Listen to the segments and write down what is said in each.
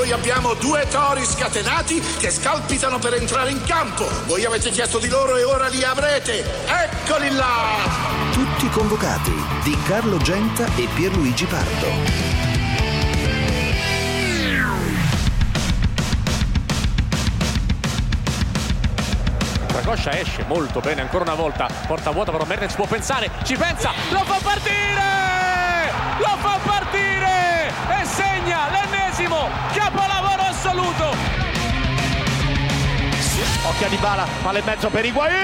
Noi abbiamo 2 tori scatenati che scalpitano per entrare in campo. Voi avete chiesto di loro e ora li avrete. Eccoli là! Tutti convocati di Carlo Genta e Pierluigi Pardo. Dragoscia esce molto bene ancora una volta, porta vuota però Mertens può pensare, ci pensa, lo fa partire e segna l'ennesimo capolavoro assoluto. Occhio a Dybala, palla in mezzo per Higuain,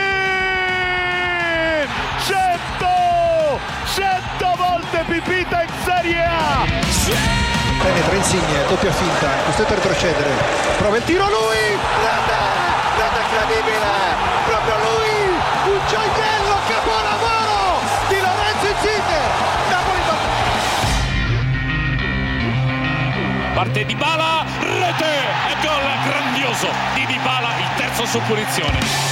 100 volte pipita in Serie A. Penetra Insigne, doppia finta, costretto a retrocedere, prova il tiro lui, grande incredibile, proprio lui, un gioiello, capolavoro di Lorenzo Insigne, Napoli. Parte Dybala, rete e gol grandioso di Dybala, il terzo su punizione.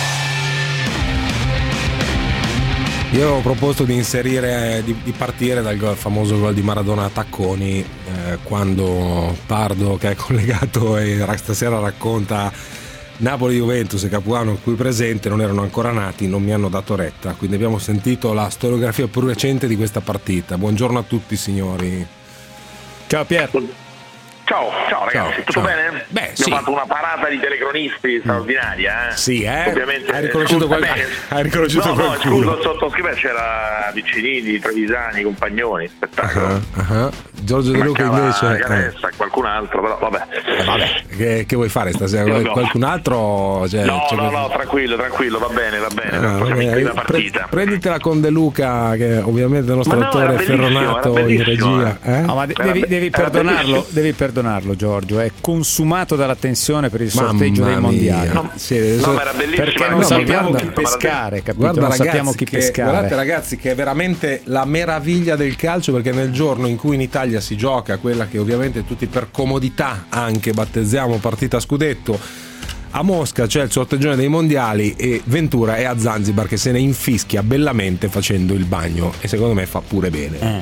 Io ho proposto di inserire, di partire dal famoso gol di Maradona a tacconi, quando Pardo, che è collegato e stasera racconta Napoli-Juventus e Capuano qui presente non erano ancora nati, non mi hanno dato retta, quindi abbiamo sentito la storiografia più recente di questa partita. Buongiorno a tutti signori. Ciao Pier. Ciao ragazzi, tutto bene? Beh, abbiamo fatto una parata di telecronisti straordinaria, Sì, ovviamente. Hai riconosciuto qualcuno? Scusa, sottoscrivere c'era Vicinini, Trevisani, Compagnoni, spettacolo. Giorgio De Luca invece Canessa, qualcun altro, però vabbè. Che vuoi fare stasera? Qualcun altro? No, tranquillo, va bene, possiamo in la partita. Prenditela con De Luca, che ovviamente è il nostro attore ferronato in regia. No, ma devi perdonarlo Giorgio, è consumato dalla tensione per il sorteggio dei mondiali. Ma era bellissimo. Perché non sappiamo chi pescare, capito? Guarda, non ragazzi, sappiamo chi pescare. Guardate ragazzi che è veramente la meraviglia del calcio, perché nel giorno in cui in Italia si gioca quella che ovviamente tutti per comodità anche battezziamo partita scudetto, a Mosca c'è il sorteggione dei mondiali e Ventura è a Zanzibar che se ne infischia bellamente facendo il bagno, e secondo me fa pure bene.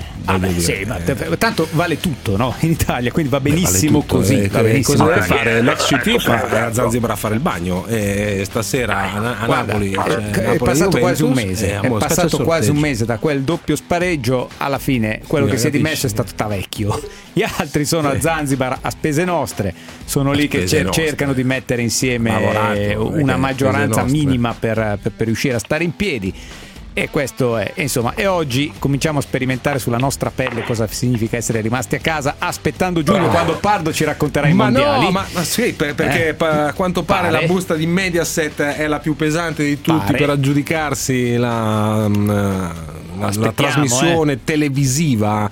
Tanto vale tutto, no? In Italia, quindi va benissimo vale così. Va benissimo. Cosa deve fare? L'ex CT è a Zanzibar a fare il bagno, e stasera a Napoli è passato quasi un mese. È passato quasi un mese da quel doppio spareggio. Alla fine quello che si è dimesso è stato Tavecchio. Gli altri sono a Zanzibar a spese nostre, sono lì che cercano di mettere insieme una maggioranza minima per riuscire a stare in piedi. E questo è, insomma, e oggi cominciamo a sperimentare sulla nostra pelle cosa significa essere rimasti a casa aspettando giugno, quando Pardo ci racconterà i mondiali. Ma sì, perché a quanto pare la busta di Mediaset è la più pesante di tutti per aggiudicarsi la trasmissione televisiva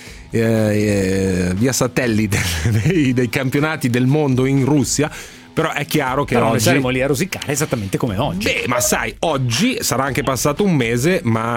via satellite dei campionati del mondo in Russia. Però è chiaro che oggi saremo lì a rosicare esattamente come oggi. Ma sai, oggi sarà anche passato un mese, ma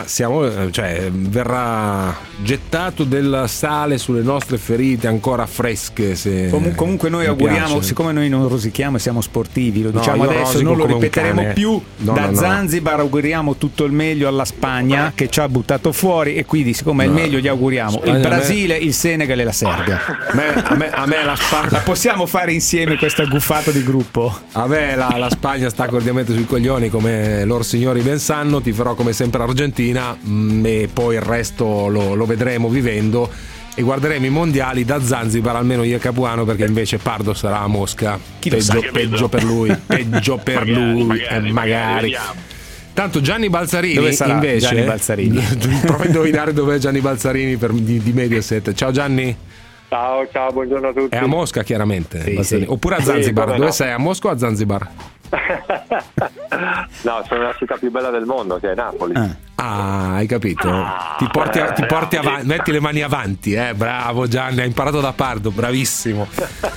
verrà gettato del sale sulle nostre ferite ancora fresche. Comunque noi auguriamo, piace. Siccome noi non rosichiamo e siamo sportivi, lo diciamo adesso, non lo ripeteremo più. Zanzibar auguriamo tutto il meglio alla Spagna, che ci ha buttato fuori, e quindi siccome è il meglio gli auguriamo il Brasile, il Senegal e la Serbia. A me la Spagna la possiamo fare insieme questa guffata di gruppo. A me la Spagna sta cordialmente sui coglioni, come loro signori ben sanno. Tiferò come sempre Argentina, e poi il resto lo vedremo vivendo, e guarderemo i mondiali da Zanzibar, almeno io e Capuano, perché invece Pardo sarà a Mosca. Peggio per lui, magari. Tanto Gianni Balzarini, dove sarà invece Gianni Balzarini? Prova a indovinare dove è Gianni Balzarini di Mediaset. Ciao Gianni. Ciao, buongiorno a tutti. È a Mosca, chiaramente. Sì. Oppure a Zanzibar. Dove sei? A Mosca o a Zanzibar? No, sono nella città più bella del mondo, che è Napoli. Hai capito? Ti porti avanti, metti le mani avanti, bravo Gianni, hai imparato da Pardo, bravissimo.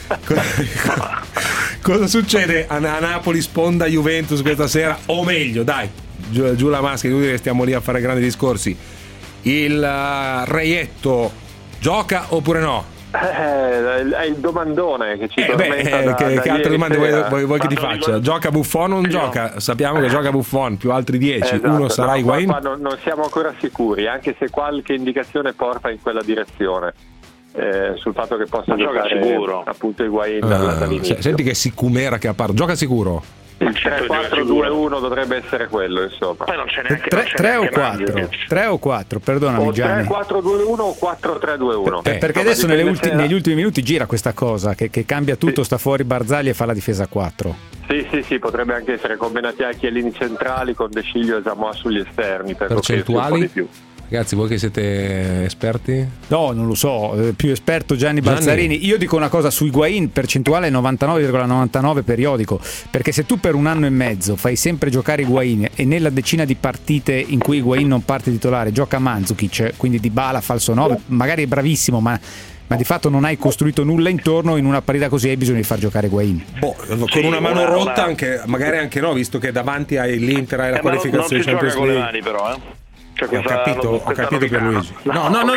Cosa succede a Napoli sponda Juventus questa sera? O meglio, dai, giù la maschera, inutile che stiamo lì a fare grandi discorsi. Il Reietto gioca oppure no? È il domandone che ci tormenta che altre domande vuoi che ti faccia? Gioca Buffon o non gioca? Sappiamo che gioca Buffon, più altri 10, esatto, uno sarà Higuain. Non siamo ancora sicuri, anche se qualche indicazione porta in quella direzione. sul fatto che possa giocare sicuro appunto Higuaín dall'inizio. Senti che sicumera che appare, gioca sicuro. Il 3-4-2-1 dovrebbe essere quello, insomma. Poi non c'è neanche 3 o 4? 3 o 4, perdonami Gianni. 3-4-2-1 o 4-3-2-1. Perché adesso negli ultimi minuti gira questa cosa che cambia tutto, sta fuori Barzagli e fa la difesa a 4. Sì, potrebbe anche essere combinati anche ai lini centrali con De Sciglio e Samoa sugli esterni per percentuali di più. Ragazzi, voi che siete esperti? No, non lo so, più esperto Gianni Balzarini. Io dico una cosa su Higuaín, percentuale 99,99 periodico, perché se tu per un anno e mezzo fai sempre giocare Higuaín e nella decina di partite in cui Higuaín non parte titolare gioca Mandžukić, quindi Dybala falso 9, magari è bravissimo, ma di fatto non hai costruito nulla intorno, in una partita così hai bisogno di far giocare Higuaín. Con una mano rotta anche, magari anche no, visto che davanti hai l'Inter, hai la qualificazione Champions League. Non si gioca con le mani però, Cioè, ho capito Pierluigi. No, non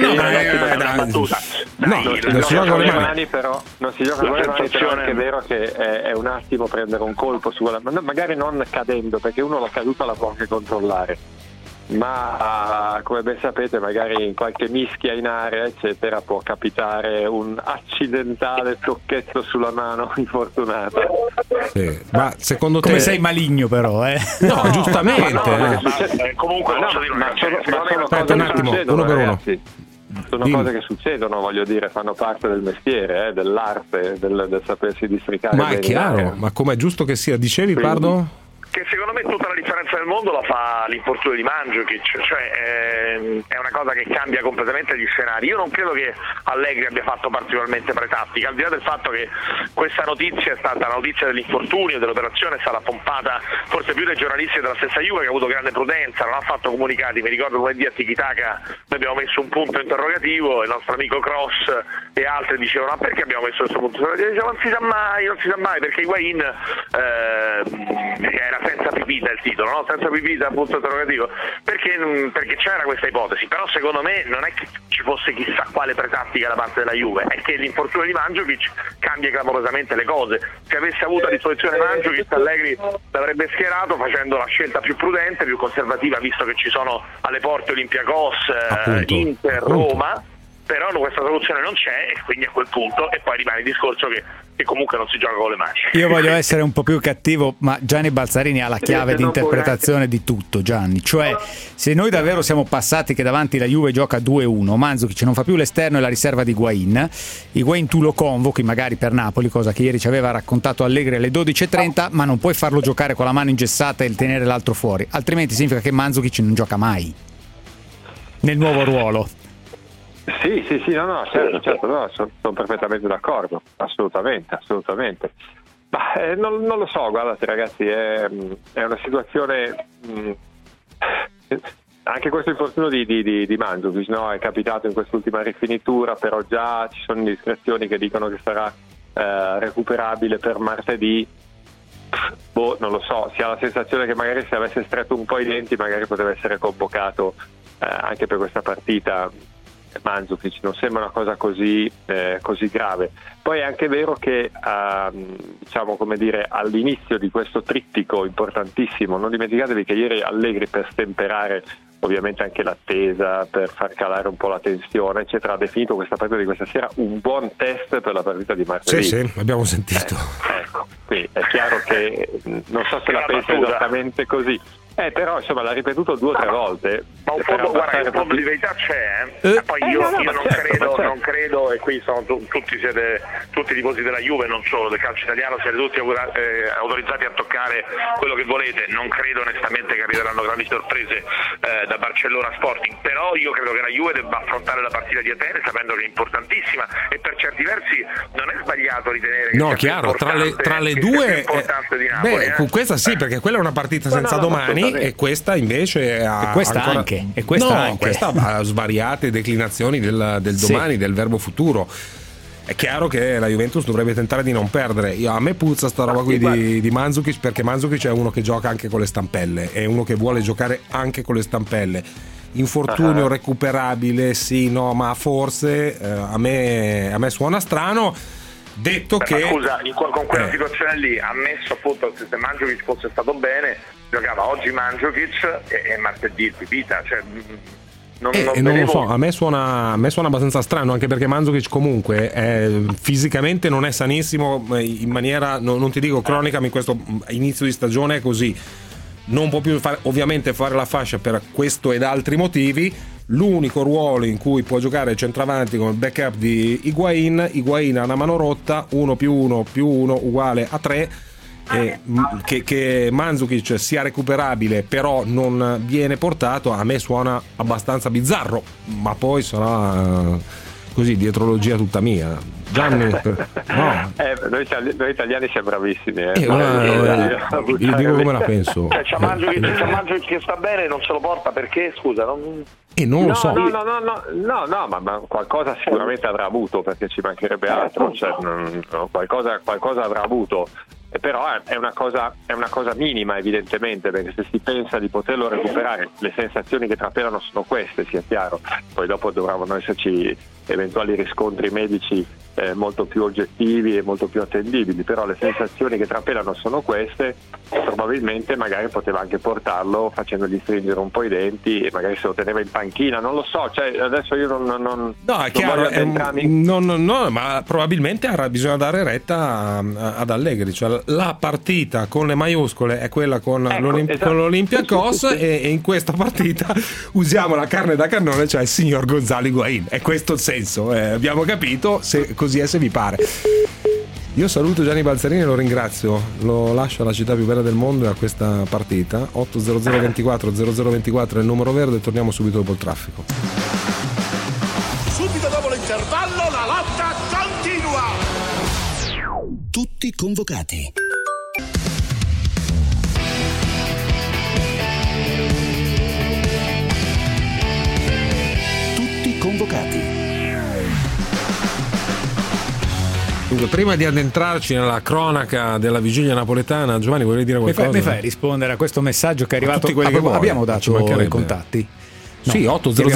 si gioca con le mani, però non si gioca con le mani, però è anche vero che è un attimo prendere un colpo su quella, magari non cadendo, perché uno la caduta la può anche controllare, ma come ben sapete magari in qualche mischia in area eccetera può capitare un accidentale tocchetto sulla mano infortunata. Sì. Ma secondo te come sei maligno però No, giustamente comunque aspetta un attimo, uno per uno. Sono cose che succedono, voglio dire, fanno parte del mestiere, dell'arte, del sapersi districare. Ma è chiaro, ma com'è giusto che sia? Dicevi, Pardo? Che secondo me tutta la differenza del mondo la fa l'infortunio di Mandžukić, cioè è una cosa che cambia completamente gli scenari. Io non credo che Allegri abbia fatto particolarmente pretattica, al di là del fatto che questa notizia è stata la notizia dell'infortunio, dell'operazione, è stata pompata forse più dai giornalisti della stessa Juve, che ha avuto grande prudenza, non ha fatto comunicati. Mi ricordo lunedì a Tiki-Taka noi abbiamo messo un punto interrogativo, il nostro amico Cross e altri dicevano: ma perché abbiamo messo questo punto interrogativo? Dicevano non si sa mai, perché Higuaín era senza pipita il titolo, no? Senza pipita punto interrogativo, perché c'era questa ipotesi, però secondo me non è che ci fosse chissà quale pretattica da parte della Juve, è che l'infortunio di Mandžukić cambia clamorosamente le cose. Se avesse avuto a disposizione Mandžukić, Allegri l'avrebbe schierato facendo la scelta più prudente, più conservativa, visto che ci sono alle porte Olympiacos, Inter, Roma. Però questa soluzione non c'è e quindi a quel punto e poi rimane il discorso che comunque non si gioca con le mani. Io voglio essere un po' più cattivo, ma Gianni Balzarini ha la chiave di interpretazione di tutto, Gianni, cioè se noi davvero siamo passati che davanti la Juve gioca 2-1, Mandžukić non fa più l'esterno e la riserva di Higuaín tu lo convochi magari per Napoli, cosa che ieri ci aveva raccontato Allegri alle 12:30, ma non puoi farlo giocare con la mano ingessata e tenere l'altro fuori, altrimenti significa che Mandžukić non gioca mai nel nuovo ruolo. Sì, no, certo, no, sono perfettamente d'accordo, assolutamente. Ma non lo so, guardate ragazzi, è una situazione. Anche questo infortunio di Mandžukić, no? È capitato in quest'ultima rifinitura, però già ci sono indiscrezioni che dicono che sarà recuperabile per martedì. Non lo so, si ha la sensazione che magari se avesse stretto un po' i denti magari poteva essere convocato anche per questa partita. Mandžukić non sembra una cosa così grave. Poi è anche vero che diciamo come dire all'inizio di questo trittico importantissimo, non dimenticatevi che ieri Allegri, per stemperare ovviamente anche l'attesa, per far calare un po' la tensione eccetera, ha definito questa partita di questa sera un buon test per la partita di martedì. Sì, abbiamo sentito. Ecco, quindi è chiaro che non so se la pensa esattamente così. Però insomma l'ha ripetuto 2 o 3 volte. Ma un fondo, guarda, un fondo di verità c'è. Poi io non credo, e qui sono tutti i tifosi della Juve, non solo del calcio italiano, siete tutti autorizzati a toccare quello che volete. Non credo onestamente che arriveranno grandi sorprese da Barcellona Sporting, però io credo che la Juve debba affrontare la partita di Atene sapendo che è importantissima, e per certi versi non è sbagliato ritenere che no, chiaro, tra le due di Napoli, questa sì, perché quella è una partita senza domani. E questa invece ha questa ha svariate declinazioni del domani, del verbo futuro. È chiaro che la Juventus dovrebbe tentare di non perdere. A me puzza sta roba qui di Mandžukić, perché Mandžukić è uno che gioca anche con le stampelle, è uno che vuole giocare anche con le stampelle. Infortunio recuperabile, sì, no, ma forse a me suona strano. Detto che scusa, con quella situazione lì, ammesso appunto se Mandžukić fosse stato bene, giocava oggi Mandžukić e martedì il Pipita, cioè non lo so, a me suona abbastanza strano, anche perché Mandzukic comunque fisicamente non è sanissimo in maniera, non ti dico cronica, ma in questo inizio di stagione è così, non può più ovviamente fare la fascia per questo ed altri motivi. L'unico ruolo in cui può giocare centravanti come backup di Higuain ha una mano rotta, 1+1+1 uguale a 3. Che Mandzukic sia recuperabile però non viene portato, a me suona abbastanza bizzarro, ma poi sarà così dietrologia tutta mia. Gianni, no. Noi italiani siamo bravissimi. Io dico come la penso. C'è Mandzukic che sta bene, non se lo porta perché? Scusa, non lo so. No, ma qualcosa sicuramente avrà avuto, perché ci mancherebbe altro. Cioè, qualcosa avrà avuto. Però è una cosa minima, evidentemente, perché se si pensa di poterlo recuperare, le sensazioni che trapelano sono queste, sia chiaro. Poi dopo dovranno esserci eventuali riscontri medici molto più oggettivi e molto più attendibili, però le sensazioni che trapelano sono queste. Probabilmente magari poteva anche portarlo facendogli stringere un po' i denti e magari se lo teneva in panchina, non lo so, cioè adesso io non è chiaro, ma probabilmente bisogna dare retta ad Allegri, cioè la partita con le maiuscole è quella con l'Olympiacos, e in questa partita usiamo la carne da cannone, cioè il signor Gonzalo Higuain, è questo il senso, abbiamo capito, se così è, se vi pare. Io saluto Gianni Balzarini e lo ringrazio, lo lascio alla città più bella del mondo e a questa partita. 80024 è il numero verde e torniamo subito dopo il traffico. Subito dopo l'intervallo la lotta continua. Tutti convocati. Tutti convocati. Dunque, prima di addentrarci nella cronaca della vigilia napoletana, Giovanni, volevi dire qualcosa? Mi fai rispondere a questo messaggio che è arrivato? Abbiamo dato i contatti? No. Sì,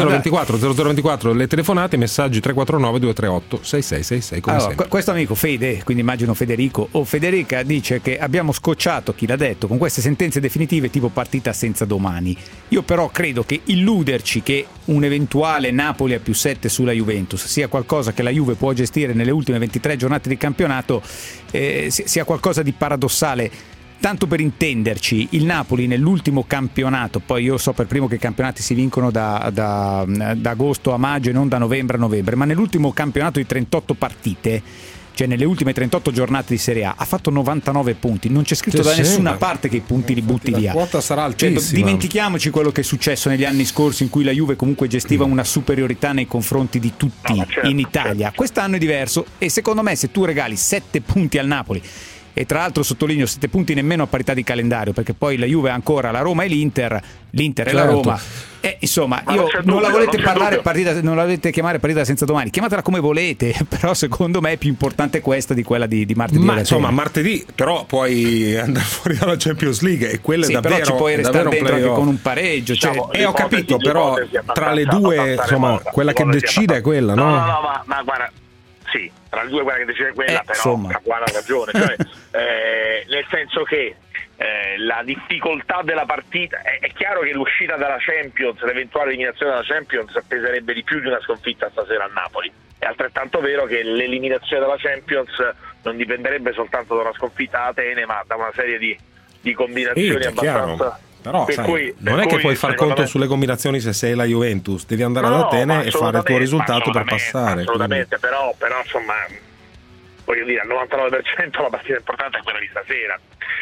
80024 le telefonate, messaggi 349 238 6666 come sempre. Questo amico Fede, quindi immagino Federico o Federica, dice che abbiamo scocciato chi l'ha detto con queste sentenze definitive tipo partita senza domani. Io però credo che illuderci che un eventuale Napoli a +7 sulla Juventus sia qualcosa che la Juve può gestire nelle ultime 23 giornate di campionato sia qualcosa di paradossale. Tanto per intenderci, il Napoli nell'ultimo campionato, poi io so per primo che i campionati si vincono da agosto a maggio e non da novembre a novembre, ma nell'ultimo campionato di 38 partite, cioè nelle ultime 38 giornate di Serie A, ha fatto 99 punti. Non c'è scritto da nessuna parte che i punti li butti via. La quota sarà altissima. Cioè, dimentichiamoci quello che è successo negli anni scorsi, in cui la Juve comunque gestiva una superiorità nei confronti di tutti in Italia. Quest'anno è diverso e secondo me se tu regali 7 punti al Napoli, e tra l'altro sottolineo 7 punti nemmeno a parità di calendario, perché poi la Juve ha ancora la Roma e l'Inter e la Roma, insomma non la volete non la volete chiamare partita senza domani, chiamatela come volete, però secondo me è più importante questa di quella di martedì. Ma insomma martedì però puoi andare fuori dalla Champions League e quella è davvero, però ci puoi restare dentro anche con un pareggio, cioè, ho capito, però tra le due insomma quella che decide è quella, no? Ma guarda, sì, tra le due quella che decide è quella, però ha buona ragione, cioè, nel senso che la difficoltà della partita è chiaro che l'uscita dalla Champions, l'eventuale eliminazione dalla Champions peserebbe di più di una sconfitta stasera a Napoli. È altrettanto vero che l'eliminazione dalla Champions non dipenderebbe soltanto da una sconfitta a Atene, ma da una serie di combinazioni abbastanza. Però non è che puoi far conto sulle combinazioni se sei la Juventus, devi andare ad Atene e fare il tuo risultato per passare. Assolutamente, però insomma, voglio dire, al 99% la partita importante è quella di stasera,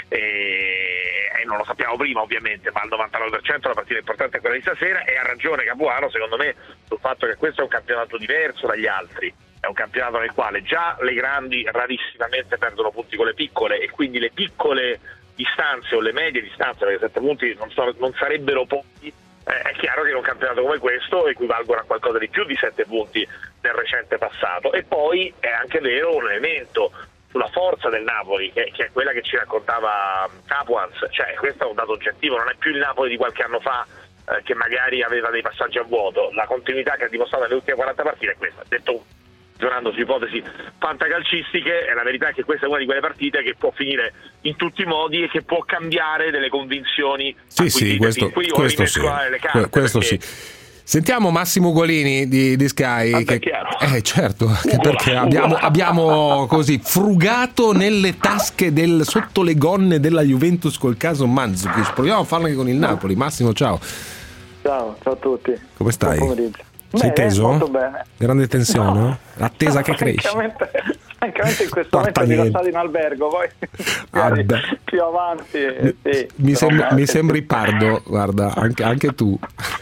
e non lo sappiamo prima ovviamente, ma al 99% la partita importante è quella di stasera, e ha ragione Capuano secondo me sul fatto che questo è un campionato diverso dagli altri, è un campionato nel quale già le grandi rarissimamente perdono punti con le piccole, e quindi le piccole distanze o le medie distanze, perché 7 punti non sarebbero pochi, è chiaro che in un campionato come questo equivalgono a qualcosa di più di 7 punti nel recente passato. E poi è anche vero un elemento sulla forza del Napoli, che è quella che ci raccontava Capuans, cioè questo è un dato oggettivo, non è più il Napoli di qualche anno fa che magari aveva dei passaggi a vuoto. La continuità che ha dimostrato nelle ultime 40 partite è questa. Detto ragionando su ipotesi fantacalcistiche, la verità è che questa è una di quelle partite che può finire in tutti i modi e che può cambiare delle convinzioni. Questo sì. Sentiamo Massimo Ugolini di Sky. Certo, anche perché abbiamo così frugato nelle tasche sotto le gonne della Juventus col caso Mandzukic. Proviamo a farlo anche con il Napoli. Massimo, ciao. Ciao a tutti. Come stai? Buon pomeriggio. Sei teso? Molto bene. Grande tensione? No. L'attesa che cresce. Francamente in questo momento sono stato in albergo, poi più avanti. Sì, mi sembri Pardo, guarda, anche tu.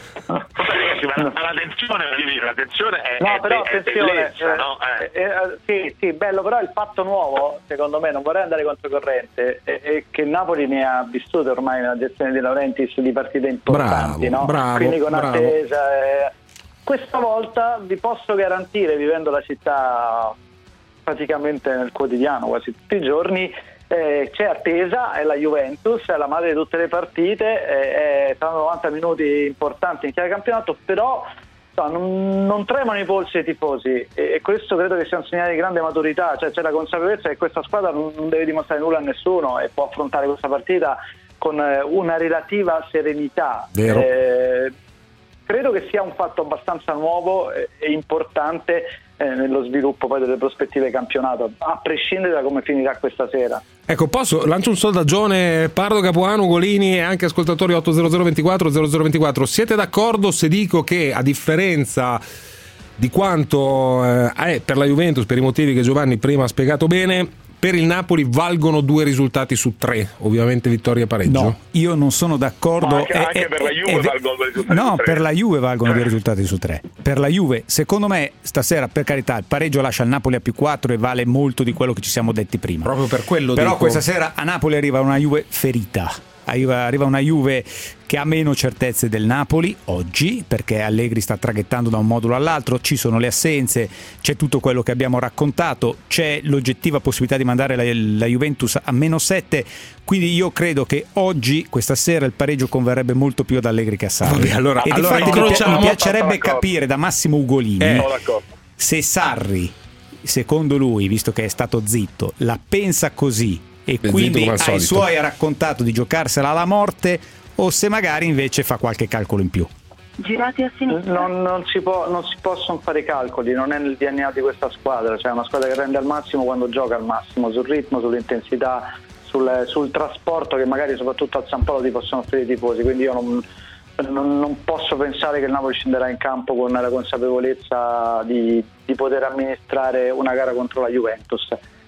La tensione è attenzione, bellezza, no? Sì, bello, però il fatto nuovo, secondo me, non vorrei andare controcorrente, è che Napoli ne ha vissute ormai nella gestione di Laurentiis di partite importanti, bravo, quindi con attesa. Questa volta vi posso garantire, vivendo la città praticamente nel quotidiano, quasi tutti i giorni, c'è attesa, è la Juventus, è la madre di tutte le partite, saranno 90 minuti importanti in chiave campionato, però non tremano i polsi ai tifosi e questo credo che sia un segnale di grande maturità, cioè c'è la consapevolezza che questa squadra non deve dimostrare nulla a nessuno e può affrontare questa partita con una relativa serenità. Vero. Credo che sia un fatto abbastanza nuovo e importante nello sviluppo poi delle prospettive campionato, a prescindere da come finirà questa sera. Ecco, lancio un sondaggione, Pardo, Capuano, Ugolini e anche ascoltatori 80024 siete d'accordo se dico che, a differenza di quanto è per la Juventus, per i motivi che Giovanni prima ha spiegato bene, per il Napoli valgono 2 risultati su 3, ovviamente vittoria e pareggio? No, io non sono d'accordo. Anche per la Juve valgono 2 risultati su 3. No, per la Juve valgono 2 risultati su 3. Per la Juve, secondo me, stasera, per carità, il pareggio lascia il Napoli a +4 e vale molto di quello che ci siamo detti prima. Proprio per quello però dico. Questa sera a Napoli arriva una Juve ferita. Arriva una Juve che ha meno certezze del Napoli oggi, perché Allegri sta traghettando da un modulo all'altro, ci sono le assenze, c'è tutto quello che abbiamo raccontato, c'è l'oggettiva possibilità di mandare la Juventus a -7, quindi io credo che oggi, questa sera, il pareggio converrebbe molto più ad Allegri che a Sarri. Vabbè, allora mi piacerebbe capire da Massimo Ugolini se Sarri, secondo lui, visto che è stato zitto, la pensa così e quindi ai suoi ha raccontato di giocarsela alla morte, o se magari invece fa qualche calcolo in più. Girati a sinistra. Non si possono fare calcoli, non è nel DNA di questa squadra, cioè è una squadra che rende al massimo quando gioca al massimo, sul ritmo, sull'intensità, sul trasporto che magari soprattutto al San Paolo ti possono offrire i tifosi, quindi io non posso pensare che il Napoli scenderà in campo con la consapevolezza di poter amministrare una gara contro la Juventus.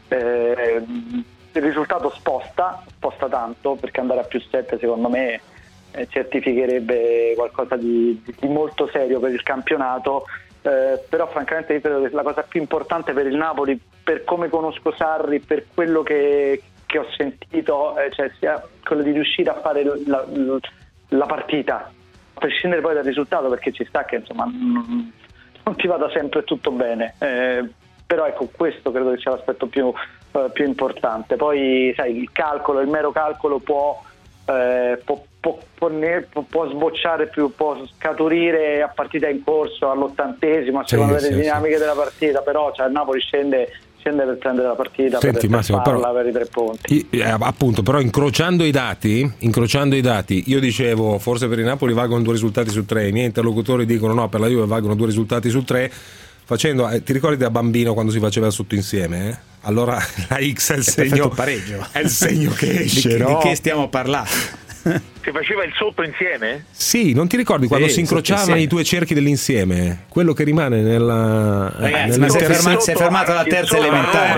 Il risultato sposta tanto, perché andare a +7 secondo me certificherebbe qualcosa di molto serio per il campionato, però francamente io credo che la cosa più importante per il Napoli, per come conosco Sarri, per quello che ho sentito, cioè sia quello di riuscire a fare la partita, a prescindere poi dal risultato, perché ci sta che insomma non ti vada sempre tutto bene, però ecco, questo credo che sia l'aspetto più importante. Poi sai, il mero calcolo può sbocciare può scaturire a partita in corso all'80°, a seconda delle dinamiche della partita, però il Napoli scende per prendere la partita. Senti, Massimo, per i 3 punti. Appunto, però incrociando i dati, io dicevo forse per il Napoli valgono 2 risultati su 3, i miei interlocutori dicono no, per la Juve valgono 2 risultati su 3. Ti ricordi da bambino quando si faceva sotto insieme? Allora la X è il segno pareggio. È il segno che esce, di che stiamo parlando? Si faceva il sotto insieme? Sì, non ti ricordi quando si incrociavano i 2 cerchi dell'insieme? Quello che rimane nella... Ragazzi, ma si è fermato alla terza elementare.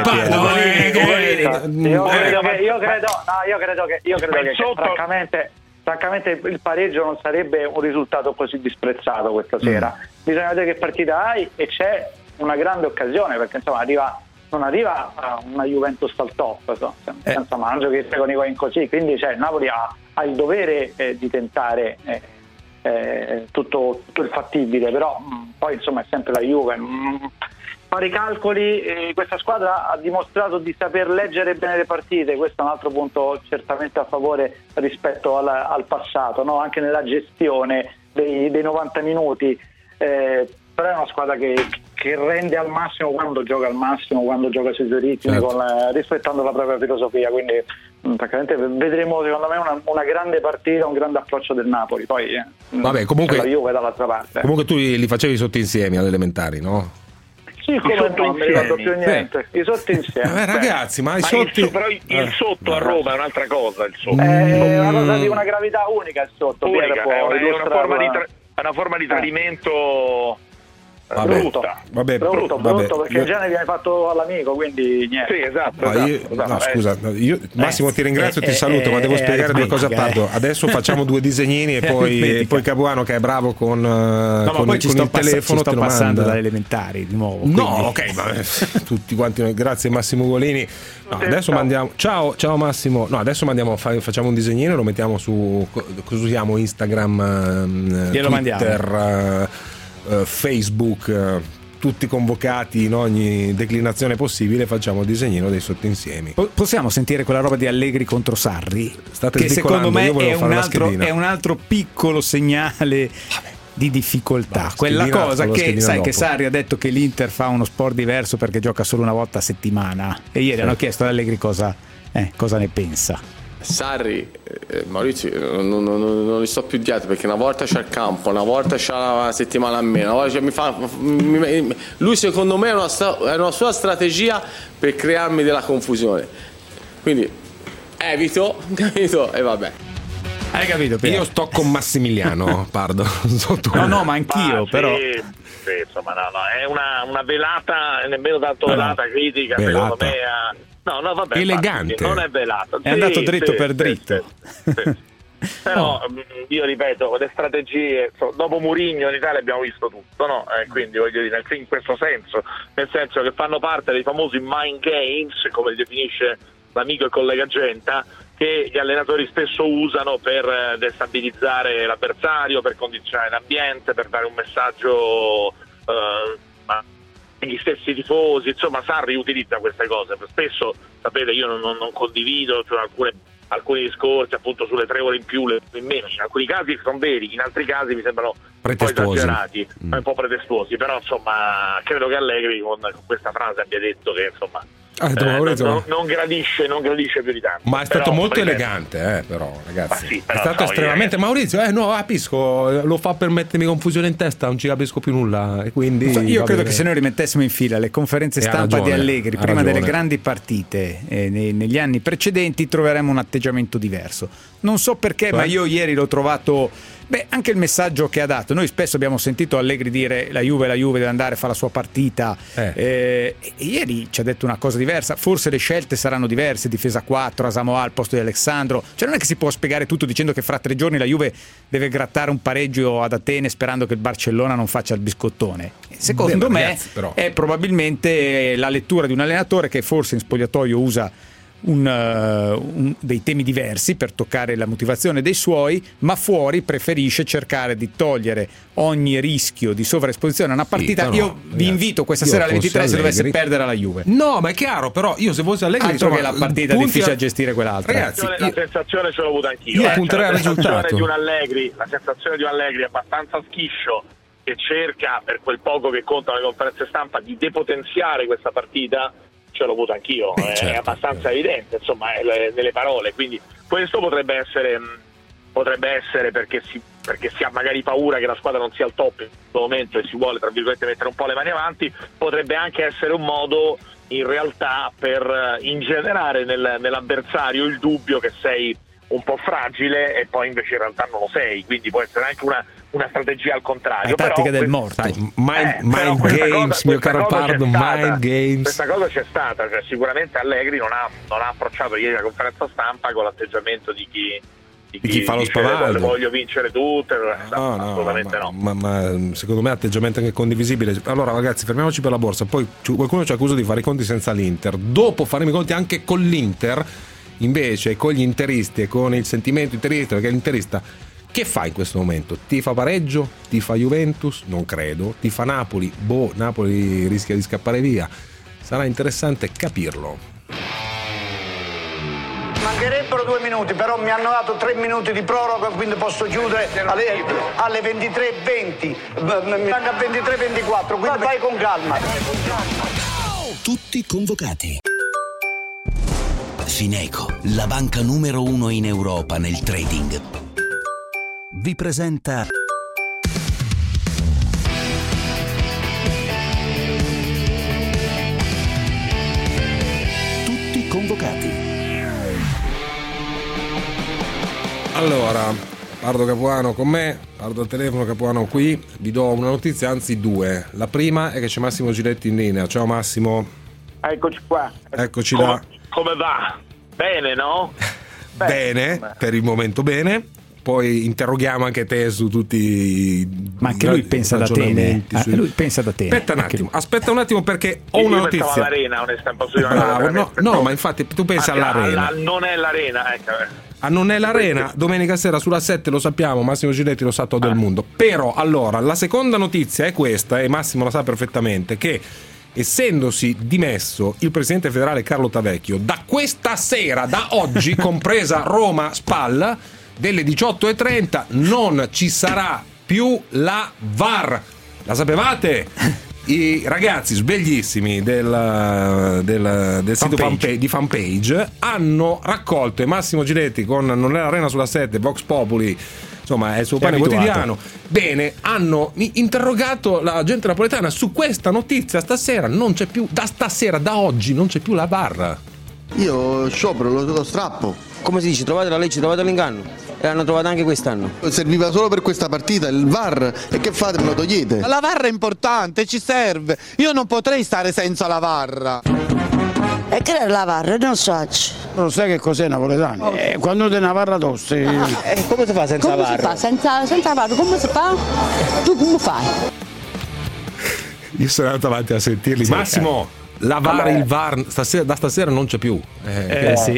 Io credo che francamente il pareggio non sarebbe un risultato così disprezzato questa sera. Bisogna vedere che partita hai, e c'è una grande occasione, perché insomma non arriva una Juventus al top, senza Mandzukic con Higuaín così, quindi il Napoli ha il dovere di tentare tutto il fattibile, però poi insomma è sempre la Juve. Fare i calcoli, questa squadra ha dimostrato di saper leggere bene le partite, questo è un altro punto certamente a favore rispetto al passato, no? Anche nella gestione dei 90 minuti, però è una squadra che che rende al massimo quando gioca al massimo, quando gioca sui suoi ritmi, certo, rispettando la propria filosofia, quindi praticamente vedremo secondo me una grande partita, un grande approccio del Napoli. Poi vabbè, comunque, la Juve dall'altra parte. Comunque tu li facevi sotto insieme alle elementari, no? Sì, come non mi ricordo più niente. I sotto insieme. Ragazzi, ma i sotto. Però il sotto a Roma è un'altra cosa. Il sotto. È una cosa di una gravità unica il sotto. Unica, è una forma di tradimento. Brutto perché in genere viene fatto all'amico, quindi niente. Sì, esatto. Scusa, io Massimo ti ringrazio e ti saluto, ma devo spiegare due cose a Pardo. Adesso facciamo due disegnini e poi Capuano, che è bravo con il telefono, sto passando dalle elementari di nuovo. No, ok, tutti quanti. Grazie Massimo Golini. No, adesso mandiamo. Ciao Massimo. No, adesso facciamo un disegnino e lo mettiamo su, cosa usiamo, Instagram, Twitter, Facebook, tutti convocati in ogni declinazione possibile. Facciamo il disegnino dei sottoinsiemi. Possiamo sentire quella roba di Allegri contro Sarri, che secondo me è un altro piccolo segnale di difficoltà. Quella cosa che sai dopo. Che Sarri ha detto che l'Inter fa uno sport diverso perché gioca solo una volta a settimana, e ieri hanno chiesto ad Allegri cosa ne pensa. Sarri, Maurizio, non li sto più dietro, perché una volta c'è il campo, una volta c'è una settimana a meno, lui secondo me è una sua strategia per crearmi della confusione, quindi evito e vabbè. Hai capito, Piero? Io sto con Massimiliano, Pardo. No, ma anch'io, però. Sì, insomma, no, è una velata, nemmeno tanto velata critica, secondo me. No, vabbè, elegante, non è velato. È andato dritto per dritto. Sì. Però io ripeto, le strategie dopo Mourinho in Italia abbiamo visto tutto, no? Quindi voglio dire, in questo senso, nel senso che fanno parte dei famosi mind games, come li definisce l'amico e collega Genta, che gli allenatori spesso usano per destabilizzare l'avversario, per condizionare l'ambiente, per dare un messaggio gli stessi tifosi. Insomma, Sarri utilizza queste cose. Spesso, sapete, io non condivido alcuni discorsi appunto sulle 3 ore in più, in meno. In alcuni casi sono veri, in altri casi mi sembrano un po' esagerati, un po' pretestuosi. Però insomma, credo che Allegri con questa frase abbia detto che insomma non gradisce più di tanto. Ma è stato molto elegante, però, ragazzi. È stato estremamente. Maurizio, capisco, lo fa per mettermi confusione in testa, non ci capisco più nulla. E quindi io credo che se noi rimettessimo in fila le conferenze stampa di Allegri prima delle grandi partite negli anni precedenti, troveremmo un atteggiamento diverso. Non so perché, ma io ieri l'ho trovato. Anche il messaggio che ha dato. Noi spesso abbiamo sentito Allegri dire la Juve deve andare a fare la sua partita. E ieri ci ha detto una cosa diversa. Forse le scelte saranno diverse, difesa 4, Asamoah al posto di Alexandro. Cioè non è che si può spiegare tutto dicendo che fra 3 giorni la Juve deve grattare un pareggio ad Atene sperando che il Barcellona non faccia il biscottone. Secondo me è probabilmente la lettura di un allenatore che forse in spogliatoio usa dei temi diversi per toccare la motivazione dei suoi, ma fuori preferisce cercare di togliere ogni rischio di sovraesposizione a una partita. Io vi invito questa sera alle 23 se dovesse perdere alla Juve. No, ma è chiaro, però io se fossi Allegri, altro che la partita difficile a gestire quell'altra. Ragazzi, la sensazione ce l'ho avuta anch'io. Io punterei al risultato. La sensazione di un Allegri abbastanza schiscio, che cerca, per quel poco che contano le conferenze stampa, di depotenziare questa partita. Ce l'ho avuto anch'io, è abbastanza evidente, insomma, nelle parole. Quindi questo potrebbe essere perché si ha magari paura che la squadra non sia al top in questo momento e si vuole, tra virgolette, mettere un po' le mani avanti. Potrebbe anche essere un modo, in realtà, per ingenerare nell'avversario il dubbio che sei un po' fragile e poi invece in realtà non lo sei. Quindi può essere anche una strategia al contrario. La tattica del morto. Mind games, mio caro Pardo, mind games. Questa cosa c'è stata, cioè sicuramente Allegri non ha approcciato ieri la conferenza stampa con l'atteggiamento di chi fa lo spavaldo. Voglio vincere tutte. Assolutamente no. Ma secondo me è atteggiamento anche condivisibile. Allora ragazzi, fermiamoci per la borsa. Poi qualcuno ci accusa di fare i conti senza l'Inter. Dopo faremo i conti anche con l'Inter, invece con gli interisti e con il sentimento interista, perché l'interista che fa in questo momento? Tifa pareggio? Tifa Juventus? Non credo. Tifa Napoli? Napoli rischia di scappare via. Sarà interessante capirlo. mancherebbero 2 minuti, però mi hanno dato 3 minuti di proroga, quindi posso chiudere alle 23:20. Mi manca 23:24, quindi vai con calma. Tutti convocati. Fineco, la banca numero 1 in Europa nel trading, vi presenta Tutti convocati. Allora, Pardo Capuano con me, Pardo al telefono, Capuano qui. Vi do una notizia, anzi 2. La prima è che c'è Massimo Giletti in linea. Ciao Massimo. Eccoci qua. Eccoci là. Come va? Bene, no? Bene, per il momento bene. Poi interroghiamo anche te su tutti. Ma anche lui pensa da Atene. Lui pensa da Atene. Aspetta un attimo perché ho una notizia. Pensavo all'arena, onestamente. Bravo, no, ma infatti tu pensi all'arena. Non è l'arena, ecco. Non è l'arena, domenica sera sulla 7 lo sappiamo, Massimo Giletti lo sa tutto il mondo. Però allora, la seconda notizia è questa, e Massimo la sa perfettamente, che essendosi dimesso il presidente federale Carlo Tavecchio, da questa sera, da oggi, compresa Roma Spal, delle 18:30 non ci sarà più la VAR. La sapevate? I ragazzi sveglissimi del sito di Fanpage hanno raccolto, e Massimo Giletti con Non è l'arena sulla 7, Vox Populi, insomma è il suo pane quotidiano, bene, hanno interrogato la gente napoletana su questa notizia. Stasera non c'è più, da oggi non c'è più la VAR. Io sciopero, lo strappo. Come si dice, trovate la legge, trovate l'inganno. E l'hanno trovata anche quest'anno. Serviva solo per questa partita il VAR, e che fate, me lo togliete? La VAR è importante, ci serve. Io non potrei stare senza la VAR. E che è la VAR? Non so. Non sai che cos'è napoletano? Quando te una VAR addosso. Come si fa senza VAR? Come si fa senza VAR? Come si fa? Tu come fai? Io sono andato avanti a sentirli. Sì, Massimo, la VAR, il VAR da stasera non c'è più. Sì.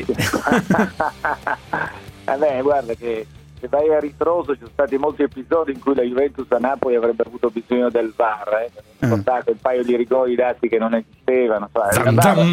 Guarda che se vai a ritroso ci sono stati molti episodi in cui la Juventus a Napoli avrebbe avuto bisogno del VAR, un paio di rigori dati che non esistevano. La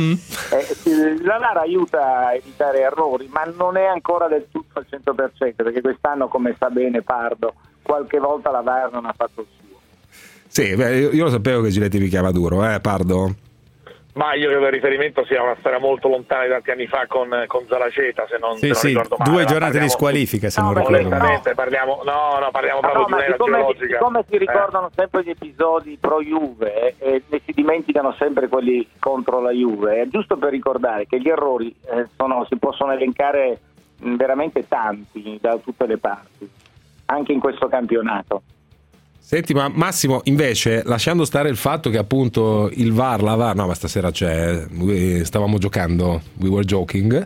VAR aiuta a evitare errori, ma non è ancora del tutto al 100%, perché quest'anno, come sa bene Pardo, qualche volta la VAR non ha fatto il suo. Sì, io lo sapevo che Giletti vi chiama duro, Pardo? Ma io credo che il riferimento sia una storia molto lontana di tanti anni fa con Zalaceta, se non ricordo male. 2 giornate di squalifica, se non ricordo male. Parliamo proprio di un'era geologica. Siccome si ricordano sempre gli episodi pro Juve e si dimenticano sempre quelli contro la Juve, è giusto per ricordare che gli errori si possono elencare veramente tanti da tutte le parti, anche in questo campionato. Senti, ma Massimo, invece, lasciando stare il fatto che appunto il VAR, la VAR, no, ma stasera c'è, stavamo giocando, we were joking.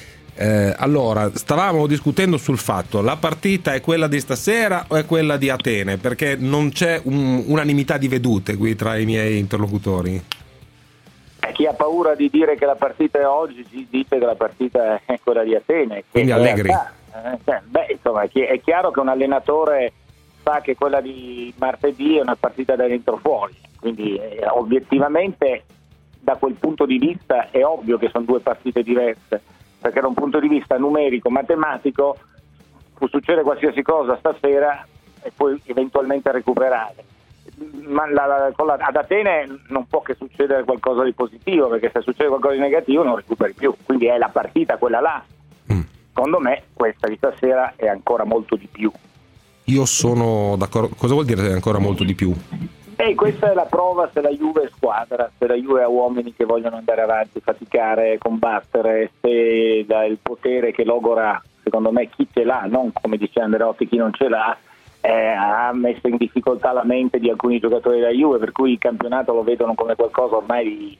Allora, stavamo discutendo sul fatto, la partita è quella di stasera o è quella di Atene? Perché non c'è unanimità di vedute qui tra i miei interlocutori. Chi ha paura di dire che la partita è oggi dice che la partita è quella di Atene. Quindi Allegri. Insomma, è chiaro che un allenatore sa che quella di martedì è una partita da dentro fuori, quindi obiettivamente da quel punto di vista è ovvio che sono 2 partite diverse, perché da un punto di vista numerico, matematico, può succedere qualsiasi cosa stasera e poi eventualmente recuperare. Ma ad Atene non può che succedere qualcosa di positivo, perché se succede qualcosa di negativo non recuperi più, quindi è la partita quella là. Secondo me questa di stasera è ancora molto di più. Io sono d'accordo. Cosa vuol dire ancora molto di più? Questa è la prova se la Juve è squadra, se la Juve ha uomini che vogliono andare avanti, faticare, combattere, se il potere che logora, secondo me chi ce l'ha, non come dice Andreotti chi non ce l'ha, ha messo in difficoltà la mente di alcuni giocatori della Juve, per cui il campionato lo vedono come qualcosa ormai di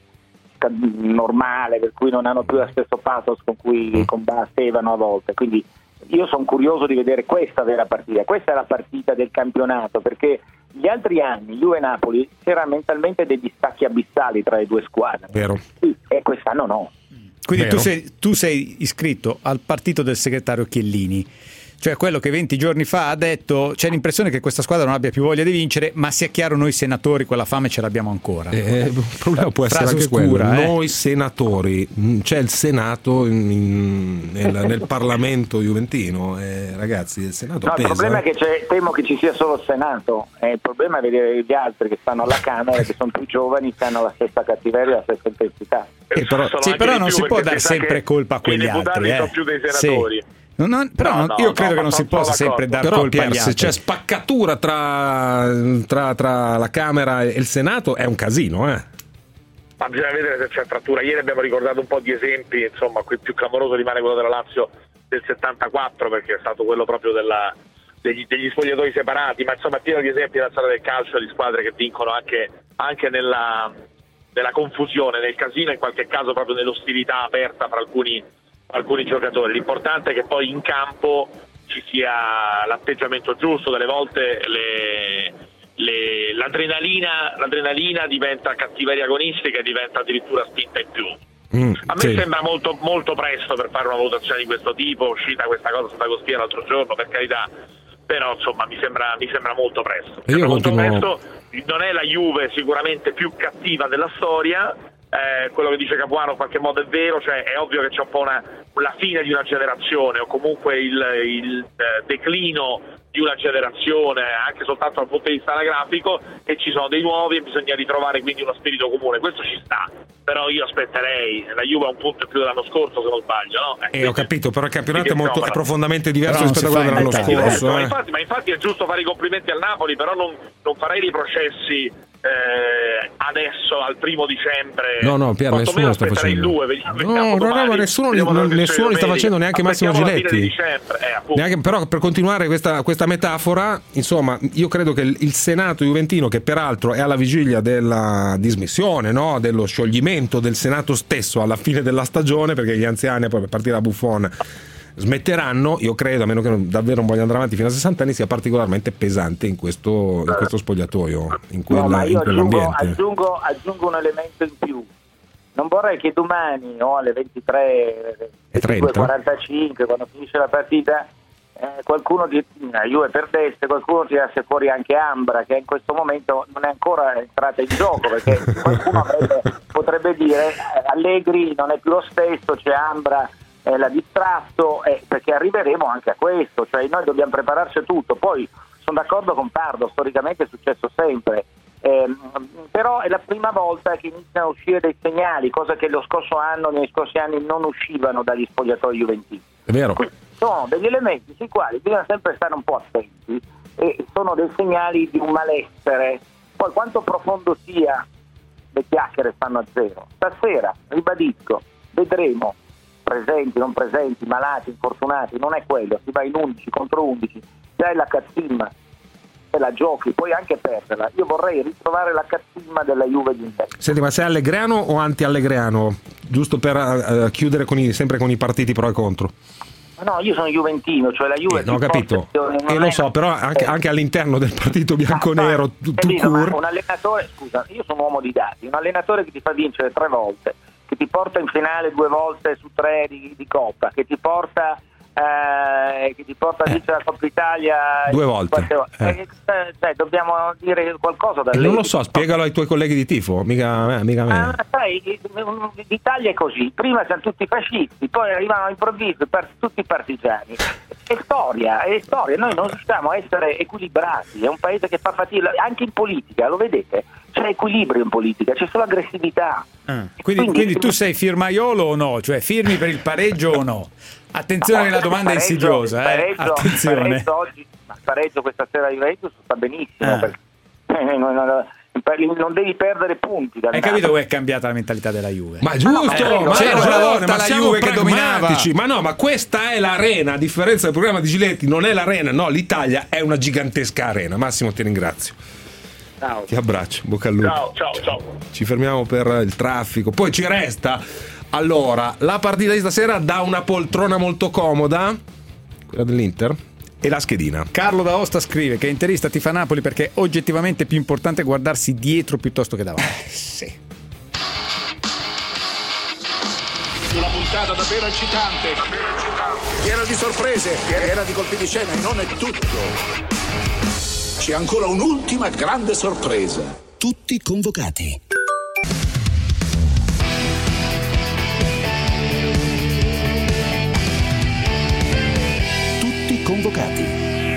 normale, per cui non hanno più lo stesso pathos con cui combattevano a volte, quindi io sono curioso di vedere questa vera partita. Questa è la partita del campionato, perché gli altri anni Juve e Napoli c'erano mentalmente degli stacchi abissali tra le 2 squadre. Vero. Sì, e quest'anno no. Quindi tu sei iscritto al partito del segretario Chiellini, cioè quello che 20 giorni fa ha detto c'è l'impressione che questa squadra non abbia più voglia di vincere, ma sia chiaro noi senatori quella fame ce l'abbiamo ancora. Il problema può essere anche oscura, quello, noi senatori, c'è il Senato nel Parlamento juventino, ragazzi, il Senato pesa. Il problema è che temo che ci sia solo il Senato, il problema è vedere gli altri che stanno alla Camera, che sono più giovani, che hanno la stessa cattiveria, la stessa intensità. Però non si può dare sempre colpa a quegli altri. Sono più dei senatori. Sì. Io credo che non si possa sempre dare colpa agli altri. Se c'è spaccatura tra la Camera e il Senato è un casino, Ma bisogna vedere se c'è frattura. Ieri abbiamo ricordato un po' di esempi, insomma, qui più clamoroso rimane quello della Lazio del 74, perché è stato quello proprio degli spogliatoi separati, ma insomma è pieno di esempi nella storia del calcio di squadre che vincono anche nella confusione, nel casino, in qualche caso proprio nell'ostilità aperta fra alcuni giocatori. L'importante è che poi in campo ci sia l'atteggiamento giusto. Delle volte l'adrenalina diventa cattiveria agonistica e diventa addirittura spinta in più. A me sembra molto, molto presto per fare una valutazione di questo tipo. Uscita questa cosa su D'Agostino l'altro giorno, per carità, però insomma mi sembra molto presto. Molto presto. Non è la Juve sicuramente più cattiva della storia. Quello che dice Capuano in qualche modo è vero, cioè è ovvio che c'è un po' la fine di una generazione, o comunque il declino di una generazione, anche soltanto dal punto di vista anagrafico, e ci sono dei nuovi e bisogna ritrovare quindi uno spirito comune. Questo ci sta, però io aspetterei, la Juve ha un punto in più dell'anno scorso se non sbaglio, no? Ho capito, però il campionato è profondamente diverso rispetto a quello dell'anno scorso. Ma infatti è giusto fare i complimenti al Napoli, però non farei dei processi adesso al 1 dicembre. No, Pier, nessuno sta facendo. Ma nessuno li sta facendo, neanche Massimo Giletti. Però per continuare questa metafora, insomma, io credo che il Senato juventino, che peraltro è alla vigilia della dismissione, no? Dello scioglimento del Senato stesso alla fine della stagione, perché gli anziani poi a partire da Buffon smetteranno, io credo, a meno che davvero non voglio andare avanti fino a 60 anni, sia particolarmente pesante in questo spogliatoio, in quell'ambiente. Aggiungo un elemento in più. Non vorrei che domani alle 23:45, quando finisce la partita, qualcuno di Juve perdesse, qualcuno tirasse fuori anche Ambra, che in questo momento non è ancora entrata in gioco, perché qualcuno potrebbe dire Allegri non è più lo stesso, c'è Ambra, l'ha distratto, perché arriveremo anche a questo, cioè noi dobbiamo prepararci a tutto. Poi sono d'accordo con Pardo, storicamente è successo sempre, però è la prima volta che iniziano a uscire dei segnali, cosa che negli scorsi anni non uscivano dagli spogliatoi juventini. È vero. Sono degli elementi sui quali bisogna sempre stare un po' attenti, e sono dei segnali di un malessere. Poi quanto profondo sia, le chiacchiere stanno a zero. Stasera, ribadisco, vedremo presenti, non presenti, malati, infortunati, non è quello, si va in 11 contro 11, già è la cazzimma, se la giochi puoi anche perderla. Io vorrei ritrovare la cazzimma della Juve di Inter. Senti, ma sei allegreano o anti-allegreano? Giusto per chiudere sempre con i partiti pro e contro. No, io sono juventino, cioè la Juve. Ho capito, lo so, però anche all'interno del partito bianconero, un allenatore, scusa, io sono un uomo di dati, un allenatore che ti fa vincere 3 volte, che ti porta in finale 2 volte su 3 di Coppa, che ti porta a vincere la Coppa Italia 2 volte. Dobbiamo dire qualcosa da lì. Non lo so, spiegalo ai tuoi colleghi di tifo, mica me. Sai, l'Italia è così, prima siamo tutti fascisti, poi arrivano all'improvviso tutti partigiani. È storia, noi non riusciamo a essere equilibrati, è un paese che fa fatica, anche in politica, lo vedete? C'è equilibrio in politica, c'è solo aggressività. Quindi tu sei firmaiolo o no? Cioè firmi per il pareggio o no? Attenzione alla domanda insidiosa. Attenzione. Pareggio questa sera di Juventus sta benissimo, perché non devi perdere punti. Hai capito che è cambiata la mentalità della Juve? Ma giusto, c'era una volta la Juve che dominava. Ma questa è l'arena, a differenza del programma di Giletti, non è l'arena, no, l'Italia è una gigantesca arena. Massimo, ti ringrazio. Ciao. Ti abbraccio, bocca al lupo. Ciao. Ci fermiamo per il traffico. Poi ci resta la partita di stasera da una poltrona molto comoda, quella dell'Inter, e la schedina. Carlo da Aosta scrive che interista tifa Napoli perché oggettivamente è più importante guardarsi dietro piuttosto che davanti. Sì. Una puntata davvero eccitante, piena di sorprese, piena di colpi di scena, e non è tutto. C'è ancora un'ultima grande sorpresa. Tutti convocati. Tutti convocati.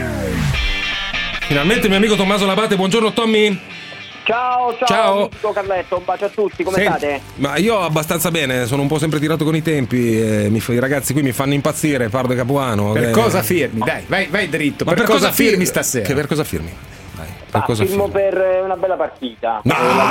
Finalmente il mio amico Tommaso Labate, buongiorno Tommy. Ciao. Amico Carletto, un bacio a tutti, come state? Ma io abbastanza bene, sono un po' sempre tirato con i tempi, i ragazzi qui mi fanno impazzire, Pardo e Capuano. Per cosa firmi? Dai, vai dritto. Ma per cosa firmi stasera? Per cosa firmi? Firmo per una bella partita.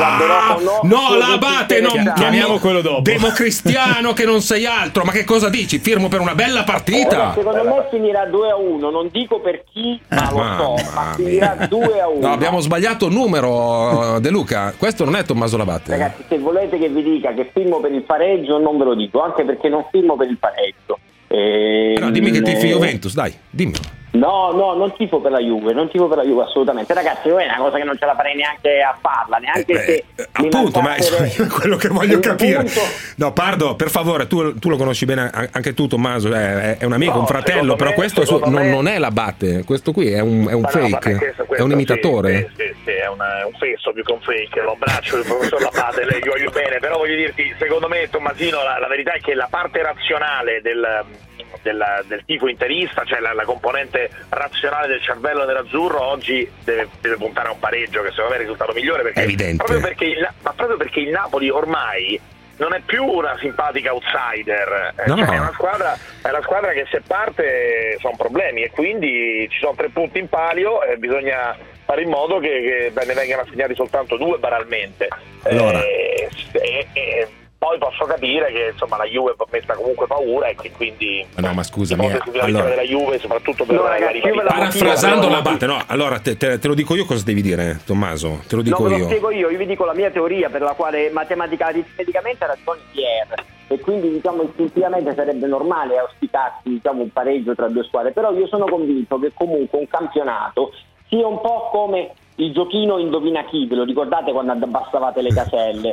L'Abate, non chiamiamo quello dopo. Democristiano che non sei altro, ma che cosa dici? Firmo per una bella partita. Secondo me finirà 2-1, non dico per chi, ma lo so, ma finirà 2-1. No, abbiamo sbagliato numero, De Luca. Questo non è Tommaso Labate. Ragazzi, se volete che vi dica che firmo per il pareggio, non ve lo dico, anche perché non firmo per il pareggio. No, dimmi che tifi Juventus, dai, dimmi. No, non tifo per la Juve, assolutamente. Ragazzi, io è una cosa che non ce la farei neanche a farla, neanche se appunto, ma è quello che voglio capire. No, Pardo, per favore, tu lo conosci bene anche tu, Tommaso, è un amico, un fratello, però questo non è l'Abate, questo qui è un fake, è un imitatore. Sì, è un fesso più che un fake, lo abbraccio il professor L'Abate, le voglio bene, però voglio dirti, secondo me, Tommasino, la verità è che la parte razionale del tifo interista, cioè la componente razionale del cervello nerazzurro, oggi deve puntare a un pareggio, che secondo me è il risultato migliore, perché, è evidente. proprio perché il Napoli ormai non è più una simpatica outsider, no. Cioè è una squadra che se parte sono problemi, e quindi ci sono 3 punti in palio e bisogna fare in modo che ne vengano assegnati soltanto 2 banalmente. Allora. Poi posso capire che insomma la Juve metta comunque paura, e che quindi no, ma scusami, della Juve, soprattutto per parafrasando l'Abate, no, allora te lo dico io cosa devi dire, Tommaso, te lo dico io. Ve lo spiego io vi dico la mia teoria, per la quale matematicamente ha ragione Pierre, e quindi istintivamente sarebbe normale auspicarsi un pareggio tra 2 squadre, però io sono convinto che comunque un campionato sia un po' come il giochino indovina chi, ve lo ricordate quando abbassavate le caselle?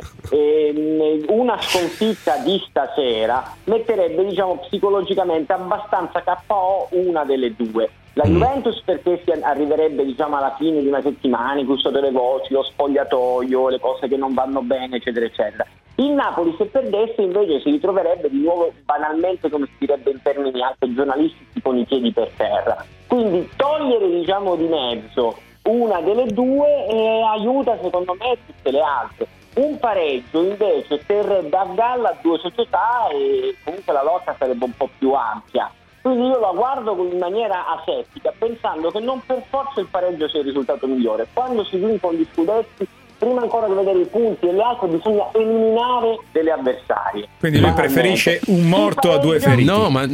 Una sconfitta di stasera metterebbe psicologicamente abbastanza KO una delle due. La Juventus perché si arriverebbe alla fine di una settimana in cui sono delle voci, lo spogliatoio, le cose che non vanno bene, eccetera eccetera. Il Napoli, se perdesse, invece si ritroverebbe di nuovo banalmente, come si direbbe in termini anche giornalistici, con i piedi per terra. Quindi togliere di mezzo una delle due aiuta secondo me tutte le altre. Un pareggio invece terrebbe a galla 2 società e comunque la lotta sarebbe un po' più ampia. Quindi io la guardo in maniera asettica, pensando che non per forza il pareggio sia il risultato migliore. Quando si vincono gli scudetti, prima ancora di vedere i punti e le altre, bisogna eliminare delle avversarie. Quindi lui preferisce un morto a 2 feriti. No, ma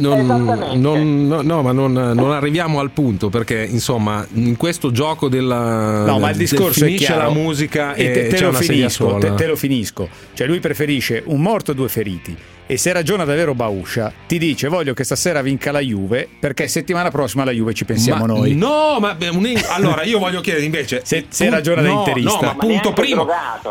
non arriviamo al punto, perché insomma in questo gioco ma il discorso finisce è chiaro. La musica e te lo finisco. Cioè lui preferisce un morto a 2 feriti. E se ragiona davvero Bauscia, ti dice: voglio che stasera vinca la Juve, perché settimana prossima la Juve ci pensiamo noi. No, ma allora io voglio chiedere invece se ragiona da interista. No, ma punto primo.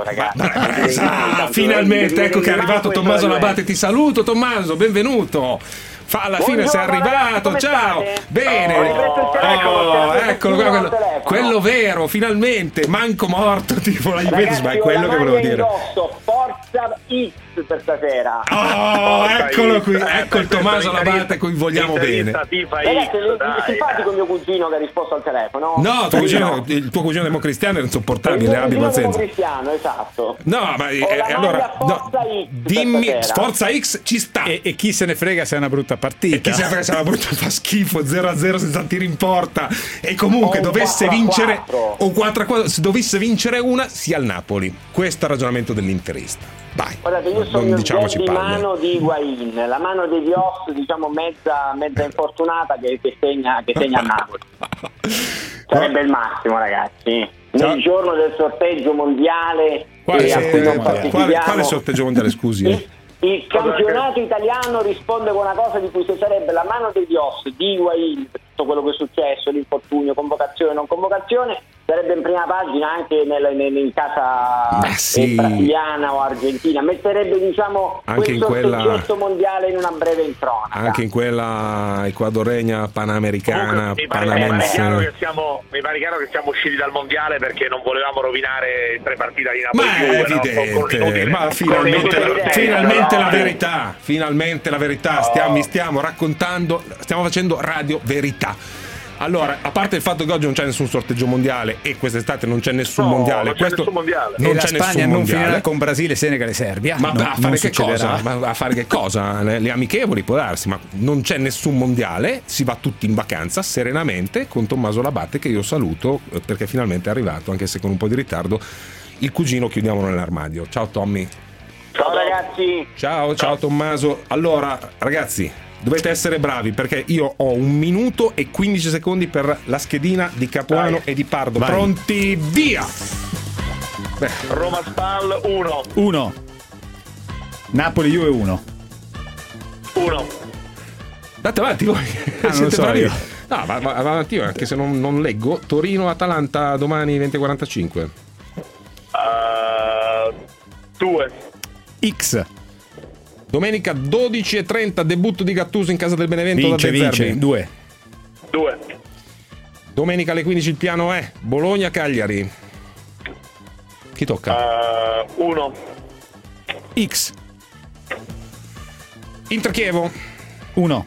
Finalmente, ecco che è arrivato Tommaso Labate. Ti saluto, Tommaso, benvenuto. Alla fine sei arrivato, ciao, bene, eccolo, quello vero, finalmente, manco morto, tipo la Juventus, ma è quello che volevo dire. Forza X per stasera. Eccolo qui, ecco il Tommaso Labate a cui vogliamo bene. Ragazzi, è simpatico mio cugino che ha risposto al telefono. No, il tuo cugino democristiano è insopportabile, abbi pazienza. Democristiano, esatto. No, ma allora dimmi, Forza X ci sta. E chi se ne frega se è una brutta partita? E chi se ne frega se è una brutta, fa schifo, 0-0 senza tiri in porta, e comunque dovesse vincere o 4-4, se dovesse vincere una sia il Napoli. Questo è il ragionamento dell'interista. Vai. Guardate, io sono di mano di Higuain, la mano di Dios mezza infortunata che segna a Napoli. Sarebbe il massimo, ragazzi. Nel giorno del sorteggio mondiale quale sorteggio mondiale, scusi? Il campionato italiano risponde con una cosa di cui se sarebbe la mano di Dios, di Higuain, per tutto quello che è successo, l'infortunio, convocazione, non convocazione, sarebbe in prima pagina anche in casa brasiliana o argentina, metterebbe diciamo anche questo soggetto mondiale in una breve intronaca. Anche in quella ecuadoregna, panamericana, mi pare chiaro che siamo usciti dal mondiale perché non volevamo rovinare il prepartita di Napoli. Ma è evidente, ma finalmente la verità, finalmente la verità, stiamo raccontando, stiamo facendo radio verità. Allora, a parte il fatto che oggi non c'è nessun sorteggio mondiale e quest'estate non c'è nessun mondiale, non c'è nessun mondiale. Non e c'è la Spagna non finirà con Brasile, Senegal e Serbia. Ma a fare che cosa? Ma a fare che cosa? Le amichevoli può darsi, ma non c'è nessun mondiale, si va tutti in vacanza serenamente con Tommaso Labatte, che io saluto perché finalmente è arrivato, anche se con un po' di ritardo. Il cugino chiudiamo nell'armadio. Ciao Tommy. Ciao ragazzi. Ciao Tommaso. Allora, ragazzi, dovete essere bravi perché io ho 1 minuto e 15 secondi per la schedina di Capuano e di Pardo. Vai. Pronti, via! Roma Spal 1. Napoli Juve 1. Andate avanti voi. Non lo so io. No, va avanti io, anche se non leggo. Torino Atalanta domani 20:45. 2. X. Domenica 12:30 debutto di Gattuso in casa del Benevento da De Zerbi. 2. Domenica alle 15 il piano è Bologna-Cagliari. Chi tocca? 1. X. Inter-Chievo 1.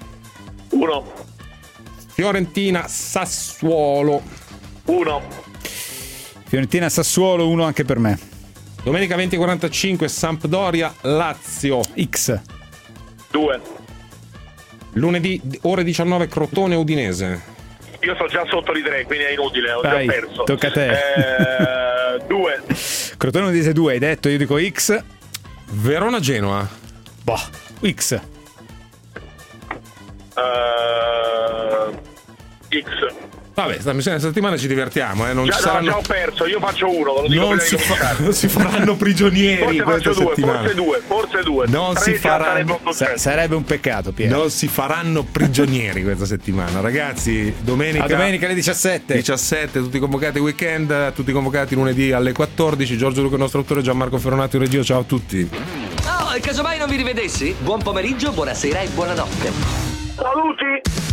Fiorentina-Sassuolo 1. Fiorentina-Sassuolo 1 anche per me. Domenica 20:45 Sampdoria-Lazio. X. 2. Lunedì ore 19 Crotone-Udinese. Io sto già sotto di 3, quindi è inutile, ho già perso. Tocca a te. 2. Crotone-Udinese 2 hai detto, io dico X. Verona-Genoa. X. X. Vabbè, questa settimana ci divertiamo, non ci saranno... già ho perso, io faccio 1, ve lo dico. Non si faranno prigionieri questa settimana. Forse due. Non si faranno. Sarebbe un peccato, Piero. Non si faranno prigionieri questa settimana, ragazzi. Domenica alle 17, tutti convocati weekend, tutti convocati lunedì alle 14. Giorgio Luca, il nostro autore, Gianmarco Ferronati in regia. Ciao a tutti. E casomai non vi rivedessi? Buon pomeriggio, buonasera e buonanotte. Saluti.